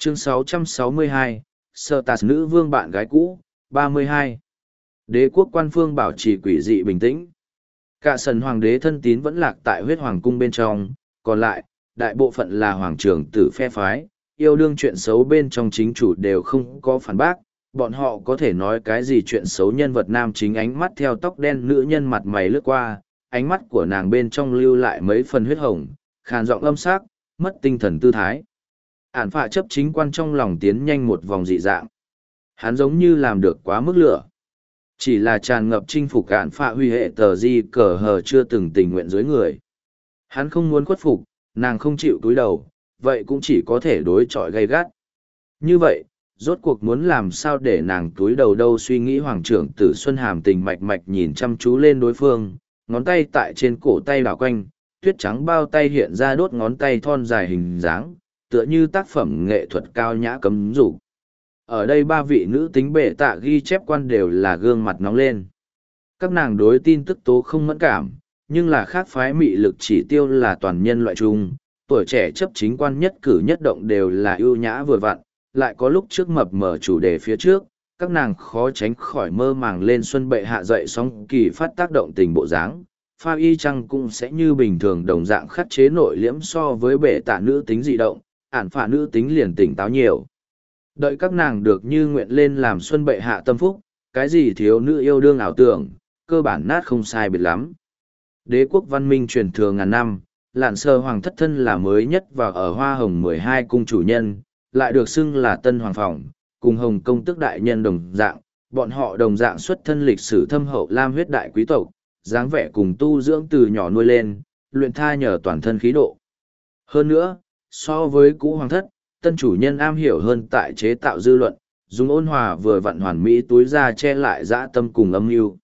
Chương 662, Sở Tạt nữ vương bạn gái cũ, 32. Đế quốc quan phương bảo trì quỷ dị bình tĩnh. Cả sần hoàng đế thân tín vẫn lạc tại huyết hoàng cung bên trong, còn lại, đại bộ phận là hoàng trưởng tử phe phái, yêu đương chuyện xấu bên trong chính chủ đều không có phản bác, bọn họ có thể nói cái gì chuyện xấu nhân vật nam chính ánh mắt theo tóc đen nữ nhân mặt mày lướt qua, ánh mắt của nàng bên trong lưu lại mấy phần huyết hồng, khàn giọng âm sắc, mất tinh thần tư thái. Ản phạ chấp chính quan trong lòng tiến nhanh một vòng dị dạng. Hắn giống như làm được quá mức lửa. Chỉ là tràn ngập chinh phục Ản phạ huy hệ tờ di cờ hờ chưa từng tình nguyện dưới người. Hắn không muốn khuất phục, nàng không chịu cúi đầu, vậy cũng chỉ có thể đối chọi gay gắt. Như vậy, rốt cuộc muốn làm sao để nàng cúi đầu đâu, suy nghĩ hoàng trưởng tử Xuân Hàm tình mạch mạch nhìn chăm chú lên đối phương, ngón tay tại trên cổ tay đảo quanh, tuyết trắng bao tay hiện ra đốt ngón tay thon dài hình dáng, tựa như tác phẩm nghệ thuật cao nhã cấm dục. Ở đây ba vị nữ tính bệ tạ ghi chép quan đều là gương mặt nóng lên. Các nàng đối tin tức tố không mẫn cảm, nhưng là khác phái mị lực chỉ tiêu là toàn nhân loại chung, tuổi trẻ chấp chính quan nhất cử nhất động đều là ưu nhã vừa vặn, lại có lúc trước mập mở chủ đề phía trước, các nàng khó tránh khỏi mơ màng lên xuân bệ hạ dậy song kỳ phát tác động tình bộ dáng. Pha y chăng cũng sẽ như bình thường đồng dạng khắc chế nội liễm so với bệ tạ nữ tính dị động, ản phả nữ tính liền tỉnh táo nhiều. Đợi các nàng được như nguyện lên làm xuân bệ hạ tâm phúc, cái gì thiếu nữ yêu đương ảo tưởng, cơ bản nát không sai biệt lắm. Đế quốc văn minh truyền thừa ngàn năm, Lạn Sơ Hoàng thất thân là mới nhất và ở Hoa Hồng 12 cung chủ nhân, lại được xưng là Tân Hoàng Phòng, cùng Hồng Công Tước Đại Nhân đồng dạng, bọn họ đồng dạng xuất thân lịch sử thâm hậu lam huyết đại quý tộc, dáng vẻ cùng tu dưỡng từ nhỏ nuôi lên, luyện tha nhờ toàn thân khí độ. Hơn nữa, so với cũ hoàng thất, tân chủ nhân am hiểu hơn tại chế tạo dư luận, dùng ôn hòa vừa vặn hoàn mỹ túi ra che lại dã tâm cùng âm mưu.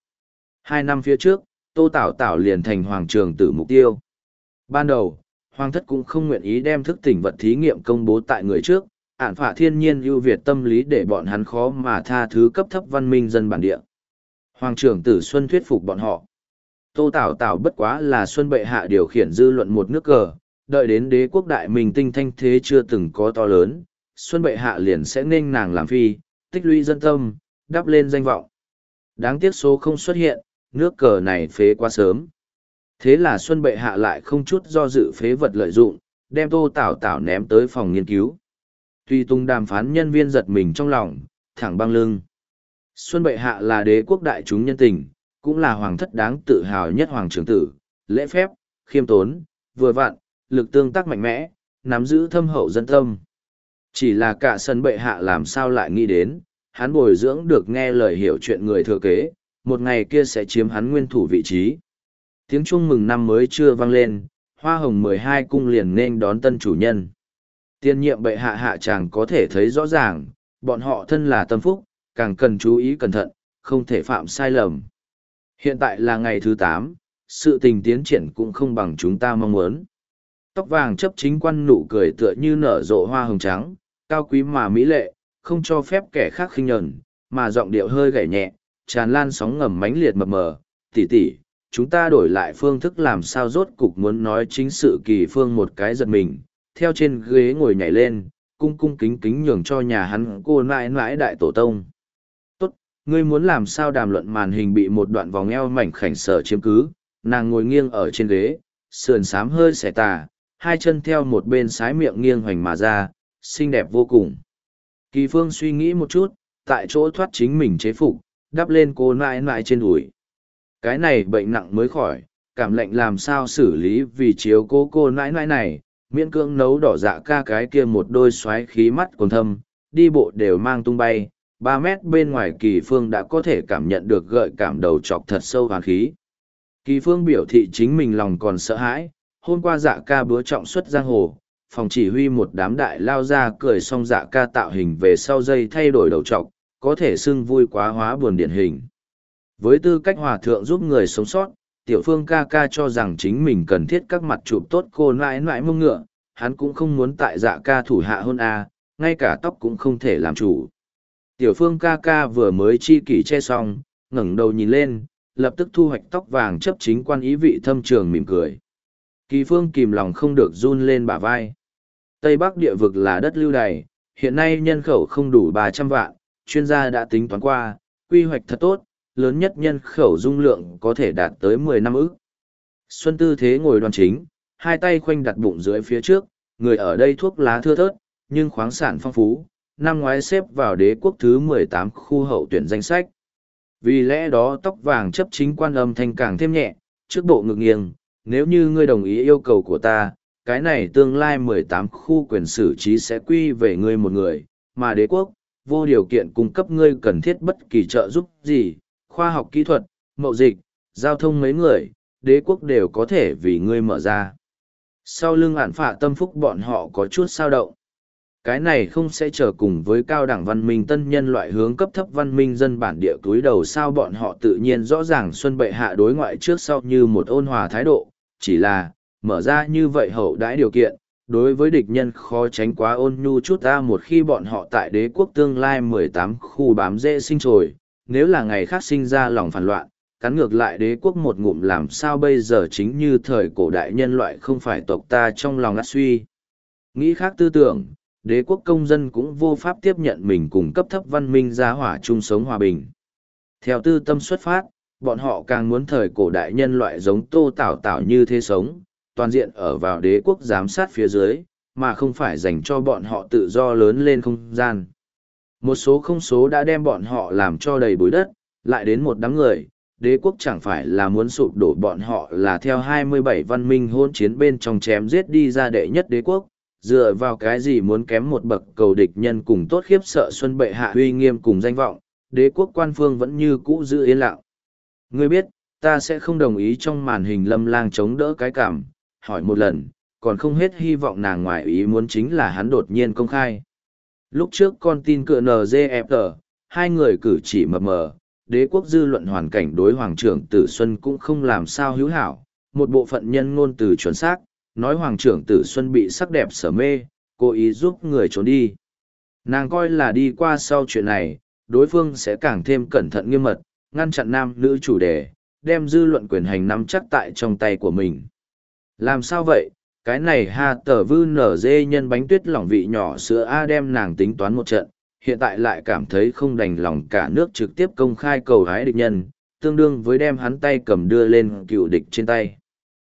2 năm phía trước, Tô Tảo Tảo liền thành hoàng trường tử mục tiêu. Ban đầu, hoàng thất cũng không nguyện ý đem thức tỉnh vật thí nghiệm công bố tại người trước, ản phả thiên nhiên ưu việt tâm lý để bọn hắn khó mà tha thứ cấp thấp văn minh dân bản địa. Hoàng trưởng tử Xuân thuyết phục bọn họ. Tô Tảo Tảo bất quá là Xuân bệ hạ điều khiển dư luận một nước cờ, đợi đến đế quốc đại minh tinh thanh thế chưa từng có to lớn, Xuân bệ hạ liền sẽ nên nàng làm phi, tích lũy dân tâm, đắp lên danh vọng. Đáng tiếc số không xuất hiện, nước cờ này phế quá sớm. Thế là Xuân bệ hạ lại không chút do dự phế vật lợi dụng, đem Tô Tảo Tảo ném tới phòng nghiên cứu. Tuy tung đàm phán nhân viên giật mình trong lòng, thẳng băng lưng. Xuân bệ hạ là đế quốc đại chúng nhân tình, cũng là hoàng thất đáng tự hào nhất hoàng trưởng tử, lễ phép, khiêm tốn, vừa vặn, lực tương tác mạnh mẽ, nắm giữ thâm hậu dân tâm. Chỉ là cả sân bệ hạ làm sao lại nghĩ đến, hắn bồi dưỡng được nghe lời hiểu chuyện người thừa kế, một ngày kia sẽ chiếm hắn nguyên thủ vị trí. Tiếng chuông mừng năm mới chưa vang lên, Hoa Hồng 12 cung liền nên đón tân chủ nhân. Tiên nhiệm bệ hạ hạ chàng có thể thấy rõ ràng, bọn họ thân là tâm phúc, càng cần chú ý cẩn thận, không thể phạm sai lầm. Hiện tại là ngày thứ 8, sự tình tiến triển cũng không bằng chúng ta mong muốn. Tóc vàng chấp chính quan nụ cười tựa như nở rộ hoa hồng trắng, cao quý mà mỹ lệ, không cho phép kẻ khác khinh nhẫn, mà giọng điệu hơi gảy nhẹ, tràn lan sóng ngầm mãnh liệt mập mờ, tỷ tỷ, chúng ta đổi lại phương thức làm sao rốt cục muốn nói chính sự Kỳ Phương một cái giật mình, theo trên ghế ngồi nhảy lên, cung cung kính kính nhường cho nhà hắn cô nãi nãi đại tổ tông. Tốt, ngươi muốn làm sao đàm luận màn hình bị một đoạn vòng eo mảnh khảnh sở chiếm cứ, nàng ngồi nghiêng ở trên ghế, sườn xám hơi xẻ tà, hai chân theo một bên sái miệng nghiêng hoành mà ra, xinh đẹp vô cùng. Kỳ Phương suy nghĩ một chút, tại chỗ thoát chính mình chế phục, đắp lên cô nãi nãi trên đùi. Cái này bệnh nặng mới khỏi, cảm lạnh làm sao xử lý vì chiếu cô nãi nãi này, miễn cưỡng nấu đỏ dạ ca cái kia một đôi xoáy khí mắt còn thâm, đi bộ đều mang tung bay, 3 mét bên ngoài Kỳ Phương đã có thể cảm nhận được gợi cảm đầu chọc thật sâu hoàn khí. Kỳ Phương biểu thị chính mình lòng còn sợ hãi, hôm qua dạ ca búa trọng xuất giang hồ, phòng chỉ huy một đám đại lao ra cười xong dạ ca tạo hình về sau dây thay đổi đầu trọc, có thể xưng vui quá hóa buồn điển hình. Với tư cách hòa thượng giúp người sống sót, Tiểu Phương ca ca cho rằng chính mình cần thiết các mặt chụp tốt cô nãi nãi mông ngựa, hắn cũng không muốn tại dạ ca thủ hạ hôn a, ngay cả tóc cũng không thể làm chủ. Tiểu Phương ca ca vừa mới chi kỷ che xong, ngẩng đầu nhìn lên, lập tức thu hoạch tóc vàng chấp chính quan ý vị thâm trường mỉm cười. Kỳ Phương kìm lòng không được run lên bả vai. Tây Bắc địa vực là đất lưu đày, hiện nay nhân khẩu không đủ 300 vạn, chuyên gia đã tính toán qua, quy hoạch thật tốt, lớn nhất nhân khẩu dung lượng có thể đạt tới 10 năm ức. Xuân tư thế ngồi đoan chính, hai tay khoanh đặt bụng dưới phía trước, người ở đây thuốc lá thưa thớt, nhưng khoáng sản phong phú, năm ngoái xếp vào đế quốc thứ 18 khu hậu tuyển danh sách. Vì lẽ đó tóc vàng chấp chính quan âm thanh càng thêm nhẹ, trước bộ ngực nghiêng, nếu như ngươi đồng ý yêu cầu của ta, cái này tương lai 18 khu quyền xử trí sẽ quy về ngươi một người, mà đế quốc, vô điều kiện cung cấp ngươi cần thiết bất kỳ trợ giúp gì, khoa học kỹ thuật, mậu dịch, giao thông mấy người, đế quốc đều có thể vì ngươi mở ra. Sau lưng ản phạ tâm phúc bọn họ có chút sao động. Cái này không sẽ trở cùng với cao đẳng văn minh tân nhân loại hướng cấp thấp văn minh dân bản địa túi đầu sao bọn họ tự nhiên rõ ràng Xuân bệ hạ đối ngoại trước sau như một ôn hòa thái độ, chỉ là, mở ra như vậy hậu đãi điều kiện, đối với địch nhân khó tránh quá ôn nhu chút ta một khi bọn họ tại đế quốc tương lai 18 khu bám dễ sinh trồi, nếu là ngày khác sinh ra lòng phản loạn, cắn ngược lại đế quốc một ngụm làm sao bây giờ chính như thời cổ đại nhân loại không phải tộc ta trong lòng ngắt suy. Nghĩ khác tư tưởng, đế quốc công dân cũng vô pháp tiếp nhận mình cùng cấp thấp văn minh gia hỏa chung sống hòa bình. Theo tư tâm xuất phát, bọn họ càng muốn thời cổ đại nhân loại giống Tô Tảo Tảo như thế sống, toàn diện ở vào đế quốc giám sát phía dưới, mà không phải dành cho bọn họ tự do lớn lên không gian. Một số không số đã đem bọn họ làm cho đầy bụi đất, lại đến một đám người, đế quốc chẳng phải là muốn sụp đổ bọn họ là theo 27 văn minh hôn chiến bên trong chém giết đi ra đệ nhất đế quốc, dựa vào cái gì muốn kém một bậc cầu địch nhân cùng tốt khiếp sợ Xuân bệ hạ uy nghiêm cùng danh vọng, đế quốc quan phương vẫn như cũ giữ yên lặng. Ngươi biết, ta sẽ không đồng ý trong màn hình Lâm Lang chống đỡ cái cảm, hỏi một lần, còn không hết hy vọng nàng ngoài ý muốn chính là hắn đột nhiên công khai. Lúc trước con tin cựa NGFR, hai người cử chỉ mập mờ, đế quốc dư luận hoàn cảnh đối Hoàng trưởng Tử Xuân cũng không làm sao hữu hảo, một bộ phận nhân ngôn từ chuẩn xác, nói Hoàng trưởng Tử Xuân bị sắc đẹp sở mê, cố ý giúp người trốn đi. Nàng coi là đi qua sau chuyện này, đối phương sẽ càng thêm cẩn thận nghiêm mật, ngăn chặn nam nữ chủ đề, đem dư luận quyền hành nắm chắc tại trong tay của mình. Làm sao vậy? Cái này ha tờ vư nở dê nhân bánh tuyết lỏng vị nhỏ sữa A đem nàng tính toán một trận, hiện tại lại cảm thấy không đành lòng cả nước trực tiếp công khai cầu hái địch nhân, tương đương với đem hắn tay cầm đưa lên cựu địch trên tay.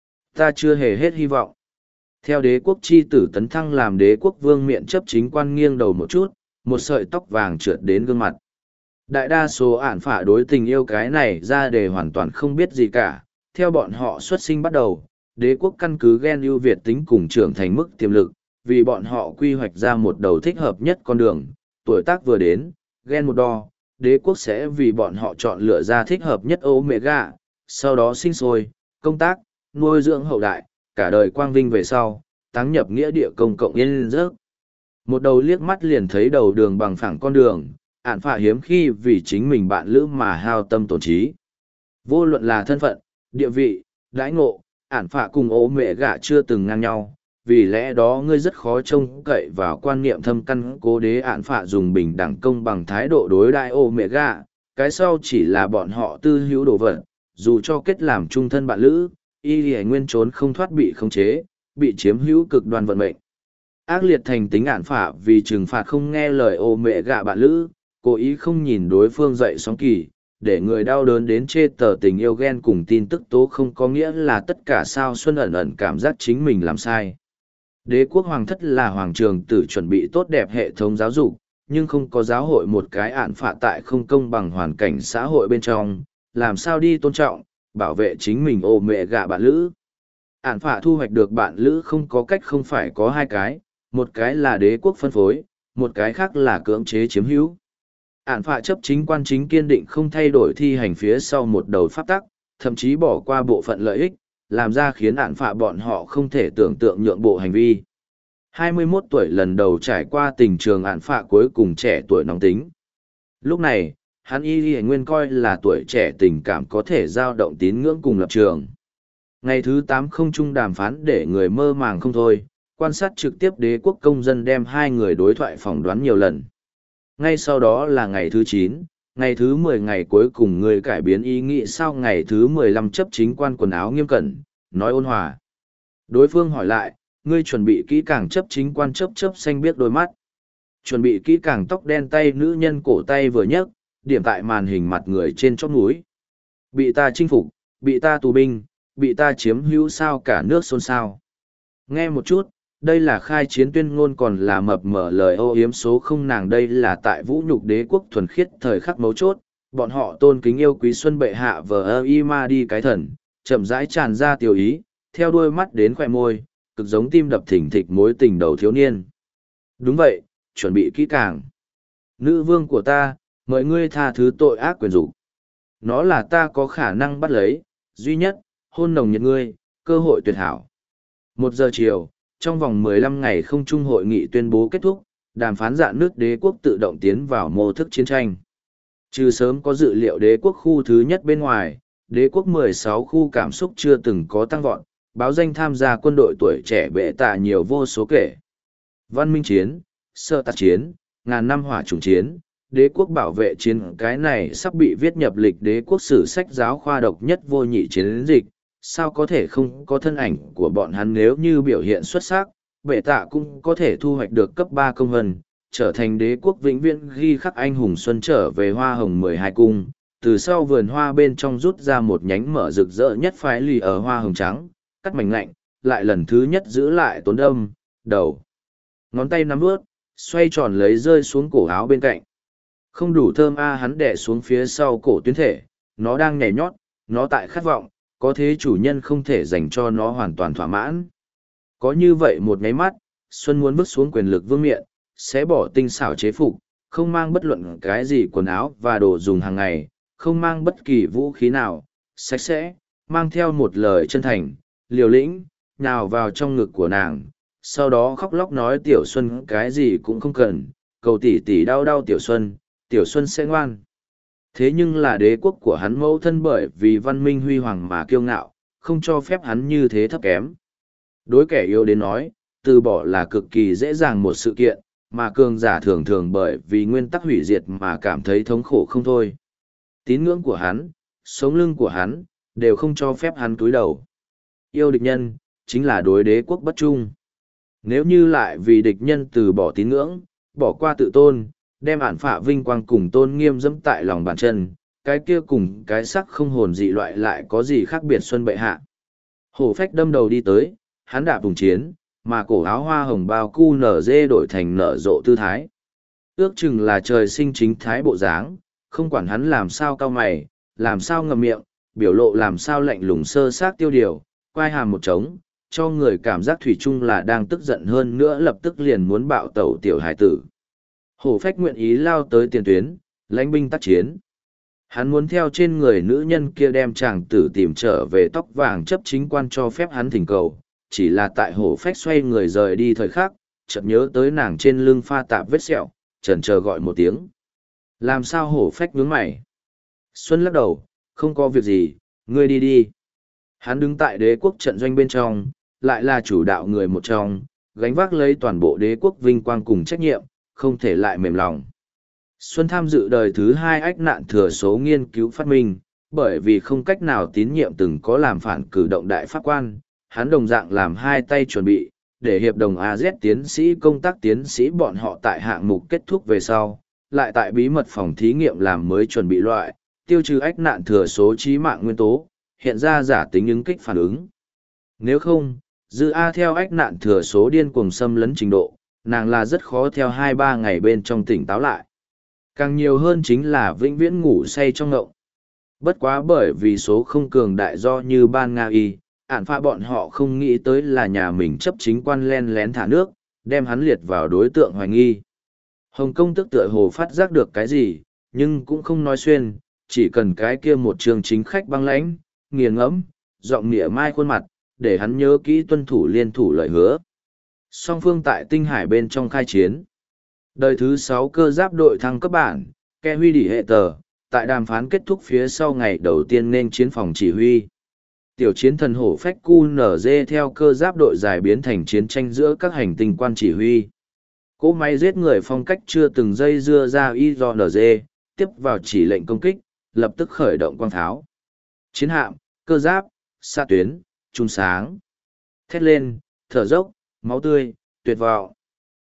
Ta chưa hề hết hy vọng. Theo đế quốc chi tử tấn thăng làm đế quốc vương miện chấp chính quan nghiêng đầu một chút, một sợi tóc vàng trượt đến gương mặt. Đại đa số ản phả đối tình yêu cái này ra đề hoàn toàn không biết gì cả, theo bọn họ xuất sinh bắt đầu, đế quốc căn cứ gen ưu việt tính cùng trưởng thành mức tiềm lực, vì bọn họ quy hoạch ra một đầu thích hợp nhất con đường, tuổi tác vừa đến, gen một đo, đế quốc sẽ vì bọn họ chọn lựa ra thích hợp nhất Omega, sau đó sinh sôi, công tác, nuôi dưỡng hậu đại, cả đời quang vinh về sau, táng nhập nghĩa địa công cộng yên giấc. Một đầu liếc mắt liền thấy đầu đường bằng phẳng con đường, ản phả hiếm khi vì chính mình bạn lữ mà hao tâm tổn trí. Vô luận là thân phận, địa vị, đãi ngộ, ản phả cùng ố mẹ gạ chưa từng ngang nhau, vì lẽ đó ngươi rất khó trông cậy vào quan niệm thâm căn cố đế ản phả dùng bình đẳng công bằng thái độ đối đại ố mẹ gạ, cái sau chỉ là bọn họ tư hữu đồ vật, dù cho kết làm chung thân bạn lữ, y lì nguyên trốn không thoát bị khống chế, bị chiếm hữu cực đoan vận mệnh. Ác liệt thành tính ản phả vì trừng phạt không nghe lời ố mẹ gạ bạn lữ, cố ý không nhìn đối phương dậy sóng kỳ, để người đau đớn đến chê tờ tình yêu ghen cùng tin tức tố không có nghĩa là tất cả sao Xuân ẩn ẩn cảm giác chính mình làm sai. Đế quốc hoàng thất là hoàng trường tử chuẩn bị tốt đẹp hệ thống giáo dục, nhưng không có giáo hội một cái ạn phạ tại không công bằng hoàn cảnh xã hội bên trong, làm sao đi tôn trọng, bảo vệ chính mình ô mẹ gạ bạn lữ. Ạn phạ thu hoạch được bạn lữ không có cách không phải có hai cái, một cái là đế quốc phân phối, một cái khác là cưỡng chế chiếm hữu. Ản phạ chấp chính quan chính kiên định không thay đổi thi hành phía sau một đầu pháp tắc, thậm chí bỏ qua bộ phận lợi ích, làm ra khiến ản phạ bọn họ không thể tưởng tượng nhượng bộ hành vi. 21 tuổi lần đầu trải qua tình trường ản phạ cuối cùng trẻ tuổi nóng tính. Lúc này, hắn y nguyên coi là tuổi trẻ tình cảm có thể giao động tín ngưỡng cùng lập trường. Ngày thứ 8 không chung đàm phán để người mơ màng không thôi, quan sát trực tiếp đế quốc công dân đem hai người đối thoại phỏng đoán nhiều lần. Ngay sau đó là ngày thứ 9, ngày thứ 10 ngày cuối cùng người cải biến ý nghĩ sau ngày thứ 15 chấp chính quan quần áo nghiêm cẩn, nói ôn hòa. Đối phương hỏi lại, ngươi chuẩn bị kỹ càng chấp chính quan chấp xanh biết đôi mắt. Chuẩn bị kỹ càng tóc đen tay nữ nhân cổ tay vừa nhấc, điểm tại màn hình mặt người trên chóp mũi. Bị ta chinh phục, bị ta tù binh, bị ta chiếm hữu sao cả nước xôn xao. Nghe một chút, đây là khai chiến tuyên ngôn còn là mập mờ lời ô yếm số không nàng đây là tại vũ nhục đế quốc thuần khiết thời khắc mấu chốt, bọn họ tôn kính yêu quý xuân bệ hạ vờ ơ y ma đi cái thần, chậm rãi tràn ra tiểu ý, theo đuôi mắt đến khoe môi, cực giống tim đập thình thịch mối tình đầu thiếu niên. Đúng vậy, chuẩn bị kỹ càng. Nữ vương của ta, mời ngươi tha thứ tội ác quyền dục. Nó là ta có khả năng bắt lấy, duy nhất, hôn nồng nhiệt ngươi, cơ hội tuyệt hảo. 1 giờ chiều, trong vòng 15 ngày không trung hội nghị tuyên bố kết thúc, đàm phán dạn nước đế quốc tự động tiến vào mô thức chiến tranh. Trừ sớm có dự liệu đế quốc khu thứ nhất bên ngoài, đế quốc 16 khu cảm xúc chưa từng có tăng vọt, báo danh tham gia quân đội tuổi trẻ bệ tạ nhiều vô số kể. Văn minh chiến, sơ tạc chiến, ngàn năm hỏa chủng chiến, đế quốc bảo vệ chiến cái này sắp bị viết nhập lịch đế quốc sử sách giáo khoa độc nhất vô nhị chiến dịch, sao có thể không có thân ảnh của bọn hắn nếu như biểu hiện xuất sắc, bệ tạ cũng có thể thu hoạch được cấp 3 công vân, trở thành đế quốc vĩnh viễn ghi khắc anh hùng xuân trở về hoa hồng 12 cung, từ sau vườn hoa bên trong rút ra một nhánh mở rực rỡ nhất phái lì ở hoa hồng trắng, cắt mảnh lạnh, lại lần thứ nhất giữ lại tốn đâm, đầu. Ngón tay nắm bước, xoay tròn lấy rơi xuống cổ áo bên cạnh. Không đủ thơm hắn đẻ xuống phía sau cổ tuyến thể, nó đang nhảy nhót, nó tại khát vọng, có thế chủ nhân không thể dành cho nó hoàn toàn thỏa mãn. Có như vậy một nháy mắt, Xuân muốn bước xuống quyền lực vương miện, sẽ bỏ tinh xảo chế phục, không mang bất luận cái gì quần áo và đồ dùng hàng ngày, không mang bất kỳ vũ khí nào, sạch sẽ, mang theo một lời chân thành, liều lĩnh, nhào vào trong ngực của nàng, sau đó khóc lóc nói Tiểu Xuân cái gì cũng không cần, cầu tỷ tỷ đau đau Tiểu Xuân sẽ ngoan. Thế nhưng là đế quốc của hắn mẫu thân bởi vì văn minh huy hoàng mà kiêu ngạo, không cho phép hắn như thế thấp kém. Đối kẻ yếu đến nói, từ bỏ là cực kỳ dễ dàng một sự kiện, mà cường giả thường thường bởi vì nguyên tắc hủy diệt mà cảm thấy thống khổ không thôi. Tín ngưỡng của hắn, sống lưng của hắn, đều không cho phép hắn cúi đầu. Yêu địch nhân, chính là đối đế quốc bất trung. Nếu như lại vì địch nhân từ bỏ tín ngưỡng, bỏ qua tự tôn, đem ản phạ vinh quang cùng tôn nghiêm dẫm tại lòng bàn chân, cái kia cùng cái sắc không hồn dị loại lại có gì khác biệt xuân bệ hạ. Hổ phách đâm đầu đi tới, hắn đạp vùng chiến, mà cổ áo hoa hồng bao cu nở dê đổi thành nở rộ tư thái. Ước chừng là trời sinh chính thái bộ dáng, không quản hắn làm sao cao mày, làm sao ngậm miệng, biểu lộ làm sao lạnh lùng sơ sát tiêu điều, quai hàm một trống, cho người cảm giác thủy chung là đang tức giận hơn nữa lập tức liền muốn bạo tẩu tiểu hải tử. Hổ phách nguyện ý lao tới tiền tuyến, lãnh binh tác chiến. Hắn muốn theo trên người nữ nhân kia đem chàng tử tìm trở về tóc vàng chấp chính quan cho phép hắn thỉnh cầu, chỉ là tại hổ phách xoay người rời đi thời khắc, chợt nhớ tới nàng trên lưng pha tạp vết sẹo, chần chờ gọi một tiếng. Làm sao hổ phách nhướng mày? Xuân lắc đầu, không có việc gì, ngươi đi đi. Hắn đứng tại đế quốc trận doanh bên trong, lại là chủ đạo người một trong, gánh vác lấy toàn bộ đế quốc vinh quang cùng trách nhiệm, không thể lại mềm lòng. Xuân tham dự đời thứ 2 ách nạn thừa số nghiên cứu phát minh, bởi vì không cách nào tín nhiệm từng có làm phản cử động đại pháp quan, hắn đồng dạng làm 2 tay chuẩn bị, để hiệp đồng AZ tiến sĩ công tác tiến sĩ bọn họ tại hạng mục kết thúc về sau, lại tại bí mật phòng thí nghiệm làm mới chuẩn bị loại, tiêu trừ ách nạn thừa số chí mạng nguyên tố, hiện ra giả tính ứng kích phản ứng. Nếu không, dư A theo ách nạn thừa số điên cuồng xâm lấn trình độ, nàng là rất khó theo 2-3 ngày bên trong tỉnh táo lại. Càng nhiều hơn chính là vĩnh viễn ngủ say trong ngộng. Bất quá bởi vì số không cường đại do như ban Nga y, ản pha bọn họ không nghĩ tới là nhà mình chấp chính quan len lén thả nước, đem hắn liệt vào đối tượng hoài nghi. Hồng Kông tức tựa hồ phát giác được cái gì, nhưng cũng không nói xuyên, chỉ cần cái kia một trường chính khách băng lãnh, nghiền ngẫm, giọng nghĩa mai khuôn mặt, để hắn nhớ kỹ tuân thủ liên thủ lời hứa. Song phương tại tinh hải bên trong khai chiến. Đời thứ 6 cơ giáp đội thăng cấp bản, ke huy đỉ hệ tờ, tại đàm phán kết thúc phía sau ngày đầu tiên nên chiến phòng chỉ huy. Tiểu chiến thần hổ phách QNZ theo cơ giáp đội giải biến thành chiến tranh giữa các hành tinh quan chỉ huy. Cỗ máy giết người phong cách chưa từng dây dưa ra IRNZ, tiếp vào chỉ lệnh công kích, lập tức khởi động quang tháo. Chiến hạm, cơ giáp, xạ tuyến, trung sáng. Thét lên, thở dốc, máu tươi, tuyệt vọng.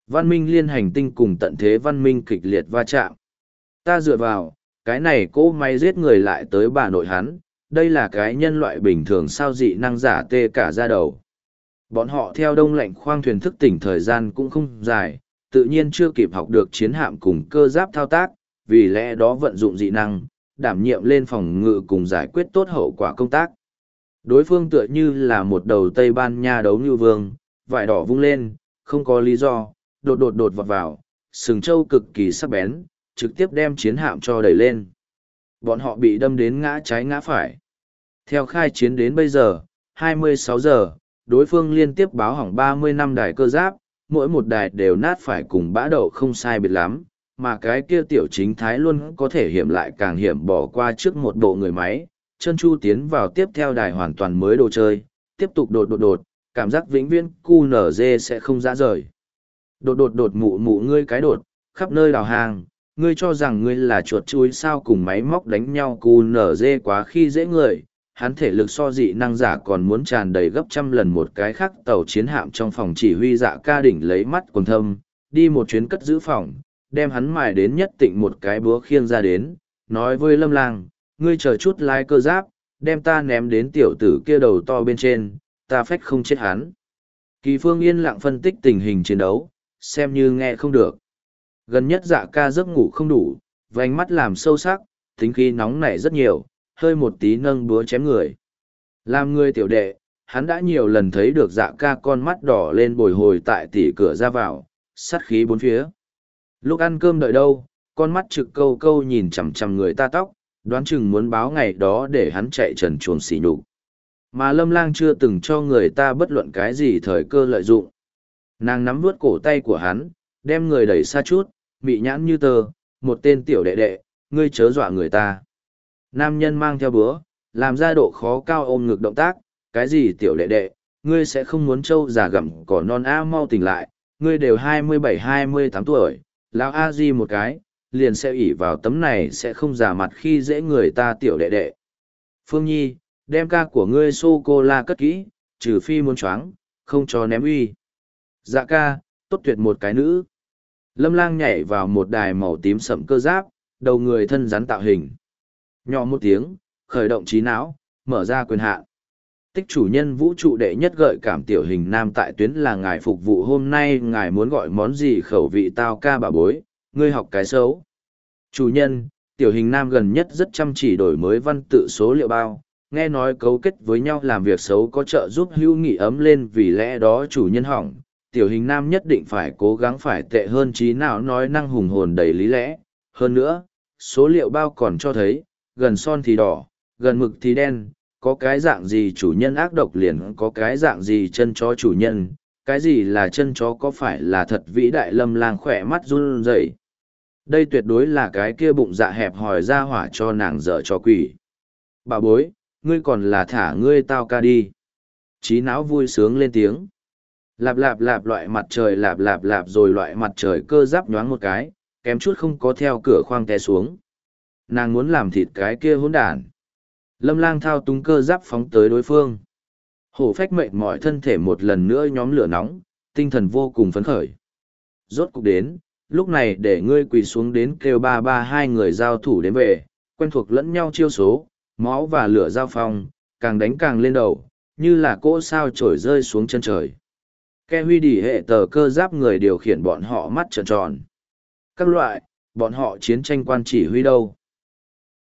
Văn minh liên hành tinh cùng tận thế văn minh kịch liệt va chạm. Ta dựa vào, cái này cỗ máy giết người lại tới bà nội hắn, đây là cái nhân loại bình thường sao dị năng giả tê cả da đầu. Bọn họ theo đông lạnh khoang thuyền thức tỉnh thời gian cũng không dài, tự nhiên chưa kịp học được chiến hạm cùng cơ giáp thao tác, vì lẽ đó vận dụng dị năng, đảm nhiệm lên phòng ngự cùng giải quyết tốt hậu quả công tác. Đối phương tựa như là một đầu Tây Ban Nha đấu như vương, vải đỏ vung lên, không có lý do, đột vọt vào, sừng trâu cực kỳ sắc bén, trực tiếp đem chiến hạm cho đẩy lên. Bọn họ bị đâm đến ngã trái ngã phải. Theo khai chiến đến bây giờ, 26 giờ, đối phương liên tiếp báo hỏng 30 năm đài cơ giáp, mỗi một đài đều nát phải cùng bã đậu không sai biệt lắm, mà cái kia tiểu chính thái luôn có thể hiểm lại càng hiểm bỏ qua trước một bộ người máy, chân chu tiến vào tiếp theo đài hoàn toàn mới đồ chơi, tiếp tục đột, cảm giác vĩnh viễn QNZ sẽ không ra rời. Đột mụ ngươi cái đột, khắp nơi đào hàng, ngươi cho rằng ngươi là chuột chuối sao cùng máy móc đánh nhau QNZ quá khi dễ người, hắn thể lực so dị năng giả còn muốn tràn đầy gấp trăm lần một cái khác tàu chiến hạm trong phòng chỉ huy dạ ca đỉnh lấy mắt quần thâm, đi một chuyến cất giữ phòng, đem hắn mài đến nhất tịnh một cái búa khiêng ra đến, nói với Lâm Lang, ngươi chờ chút lái cơ giáp, đem ta ném đến tiểu tử kia đầu to bên trên, ta phách không chết hắn. Kỳ Phương yên lặng phân tích tình hình chiến đấu, xem như nghe không được. Gần nhất dạ ca giấc ngủ không đủ, vành mắt làm sâu sắc, tính khí nóng nảy rất nhiều, hơi một tí nâng búa chém người. Làm người tiểu đệ, hắn đã nhiều lần thấy được dạ ca con mắt đỏ lên bồi hồi tại tỉ cửa ra vào, sát khí bốn phía. Lúc ăn cơm đợi đâu, con mắt trực câu câu nhìn chằm chằm người ta tóc, đoán chừng muốn báo ngày đó để hắn chạy trần chuồng xỉ nhục. Mà Lâm Lang chưa từng cho người ta bất luận cái gì thời cơ lợi dụng. Nàng nắm vuốt cổ tay của hắn, đem người đẩy xa chút, mị nhãn như tờ, một tên tiểu đệ đệ, ngươi chớ dọa người ta. Nam nhân mang theo búa, làm ra độ khó cao ôm ngực động tác, cái gì tiểu đệ đệ, ngươi sẽ không muốn trâu già gặm cỏ non a mau tỉnh lại, ngươi đều 27-28 tuổi, lão a di một cái, liền sẽ ỉ vào tấm này sẽ không giả mặt khi dễ người ta tiểu đệ đệ. Phương Nhi, đem ca của ngươi sô-cô-la cất kỹ, trừ phi muốn choáng, không cho ném uy. Dạ ca, tốt tuyệt một cái nữ. Lâm Lang nhảy vào một đài màu tím sậm cơ giáp, đầu người thân rắn tạo hình. Nhỏ một tiếng, khởi động trí não, mở ra quyền hạn. Tích chủ nhân vũ trụ đệ nhất gợi cảm tiểu hình nam tại tuyến là ngài phục vụ hôm nay ngài muốn gọi món gì khẩu vị tao ca bà bối, ngươi học cái xấu. Chủ nhân, tiểu hình nam gần nhất rất chăm chỉ đổi mới văn tự số liệu bao, nghe nói cấu kết với nhau làm việc xấu có trợ giúp hữu nghị ấm lên vì lẽ đó chủ nhân hỏng. Tiểu hình nam nhất định phải cố gắng phải tệ hơn trí não nói năng hùng hồn đầy lý lẽ. Hơn nữa, số liệu bao còn cho thấy, gần son thì đỏ, gần mực thì đen, có cái dạng gì chủ nhân ác độc liền có cái dạng gì chân chó chủ nhân, cái gì là chân chó có phải là thật vĩ đại. Lâm Lang khỏe mắt run rẩy. Đây tuyệt đối là cái kia bụng dạ hẹp hòi ra hỏa cho nàng dở cho quỷ. Bà bối, ngươi còn là thả ngươi tao ca đi. Trí não vui sướng lên tiếng. Lạp lạp lạp loại mặt trời lạp lạp lạp rồi loại mặt trời cơ giáp nhoáng một cái, kém chút không có theo cửa khoang té xuống. Nàng muốn làm thịt cái kia hỗn đản. Lâm Lang thao túng cơ giáp phóng tới đối phương. Hổ phách mệt mỏi thân thể một lần nữa nhóm lửa nóng, tinh thần vô cùng phấn khởi. Rốt cục đến, lúc này để ngươi quỳ xuống đến kêu ba ba hai người giao thủ đến về, quen thuộc lẫn nhau chiêu số, máu và lửa giao phong, càng đánh càng lên đầu, như là cỗ sao trổi rơi xuống chân trời. Ke huy đỉ hệ tờ cơ giáp người điều khiển bọn họ mắt trợn tròn. Các loại, bọn họ chiến tranh quan chỉ huy đâu?